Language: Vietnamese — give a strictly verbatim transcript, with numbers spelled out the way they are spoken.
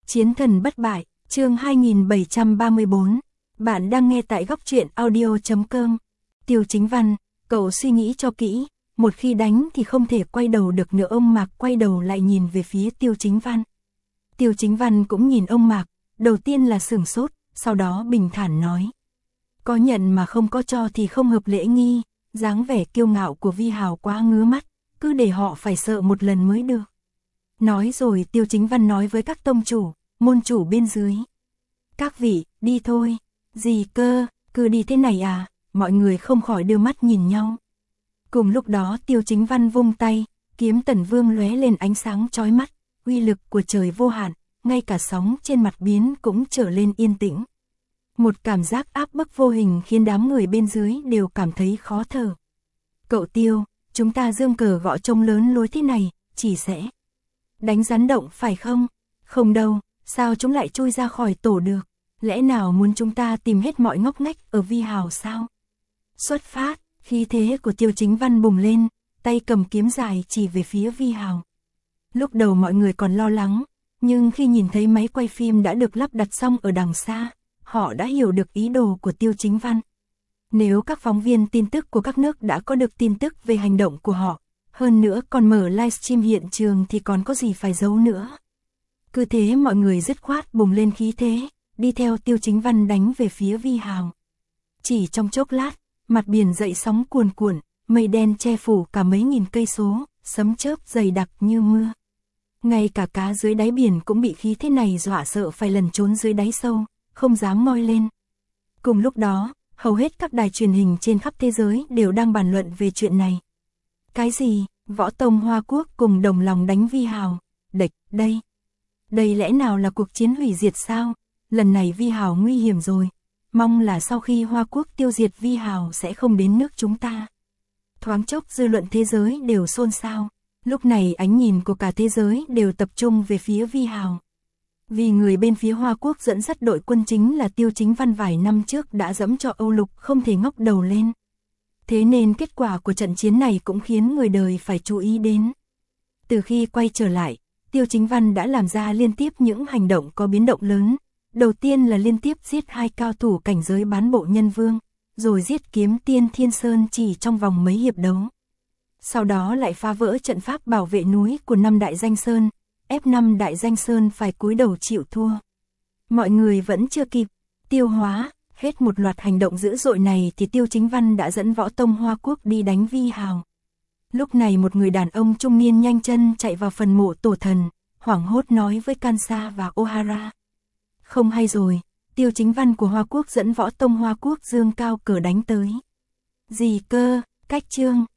Chiến thần bất bại, chương hai nghìn bảy trăm ba mươi bốn. Bạn đang nghe tại góc truyện audio chấm com. Tiêu Chính Văn, cậu suy nghĩ cho kỹ, một khi đánh thì không thể quay đầu được nữa. Ông Mạc quay đầu lại nhìn về phía Tiêu Chính Văn. Tiêu Chính Văn cũng nhìn ông Mạc, đầu tiên là sửng sốt, sau đó bình thản nói. Có nhận mà không có cho thì không hợp lễ nghi, dáng vẻ kiêu ngạo của Vi Hào quá ngứa mắt, cứ để họ phải sợ một lần mới được. Nói rồi Tiêu Chính Văn nói với các tông chủ, môn chủ bên dưới. Các vị, đi thôi. Gì cơ, cứ đi thế này à, mọi người không khỏi đưa mắt nhìn nhau. Cùng lúc đó Tiêu Chính Văn vung tay, kiếm Tần Vương lóe lên ánh sáng chói mắt, uy lực của trời vô hạn, ngay cả sóng trên mặt biển cũng trở lên yên tĩnh. Một cảm giác áp bức vô hình khiến đám người bên dưới đều cảm thấy khó thở. Cậu Tiêu, chúng ta giương cờ gõ trống lớn lối thế này, chỉ sẽ đánh rắn động phải không? Không đâu, sao chúng lại chui ra khỏi tổ được? Lẽ nào muốn chúng ta tìm hết mọi ngóc ngách ở Vi Hào sao? Xuất phát, khí thế của Tiêu Chính Văn bùng lên, tay cầm kiếm dài chỉ về phía Vi Hào. Lúc đầu mọi người còn lo lắng, nhưng khi nhìn thấy máy quay phim đã được lắp đặt xong ở đằng xa, họ đã hiểu được ý đồ của Tiêu Chính Văn. Nếu các phóng viên tin tức của các nước đã có được tin tức về hành động của họ, hơn nữa còn mở livestream hiện trường thì còn có gì phải giấu nữa. Cứ thế mọi người dứt khoát bùng lên khí thế, đi theo Tiêu Chính Văn đánh về phía Vi Hào. Chỉ trong chốc lát, mặt biển dậy sóng cuồn cuộn, mây đen che phủ cả mấy nghìn cây số, sấm chớp dày đặc như mưa. Ngay cả cá dưới đáy biển cũng bị khí thế này dọa sợ phải lẩn trốn dưới đáy sâu, không dám ngoi lên. Cùng lúc đó, hầu hết các đài truyền hình trên khắp thế giới đều đang bàn luận về chuyện này. Cái gì, Võ Tông Hoa Quốc cùng đồng lòng đánh Vi Hào? Địch, đây. Đây lẽ nào là cuộc chiến hủy diệt sao? Lần này Vi Hào nguy hiểm rồi. Mong là sau khi Hoa Quốc tiêu diệt Vi Hào sẽ không đến nước chúng ta. Thoáng chốc dư luận thế giới đều xôn xao. Lúc này ánh nhìn của cả thế giới đều tập trung về phía Vi Hào. Vì người bên phía Hoa Quốc dẫn dắt đội quân chính là Tiêu Chính Văn vài năm trước đã dẫm cho Âu Lục không thể ngóc đầu lên. Thế nên kết quả của trận chiến này cũng khiến người đời phải chú ý đến. Từ khi quay trở lại, Tiêu Chính Văn đã làm ra liên tiếp những hành động có biến động lớn. Đầu tiên là liên tiếp giết hai cao thủ cảnh giới bán bộ nhân vương, rồi giết kiếm tiên Thiên Sơn chỉ trong vòng mấy hiệp đấu. Sau đó lại phá vỡ trận pháp bảo vệ núi của năm đại danh sơn, ép năm đại danh sơn phải cúi đầu chịu thua. Mọi người vẫn chưa kịp tiêu hóa hết một loạt hành động dữ dội này thì Tiêu Chính Văn đã dẫn Võ Tông Hoa Quốc đi đánh Vi Hào. Lúc này một người đàn ông trung niên nhanh chân chạy vào phần mộ tổ thần, hoảng hốt nói với Kansa và Ohara. Không hay rồi, Tiêu Chính Văn của Hoa Quốc dẫn Võ Tông Hoa Quốc dương cao cờ đánh tới. Gì cơ, cách trương,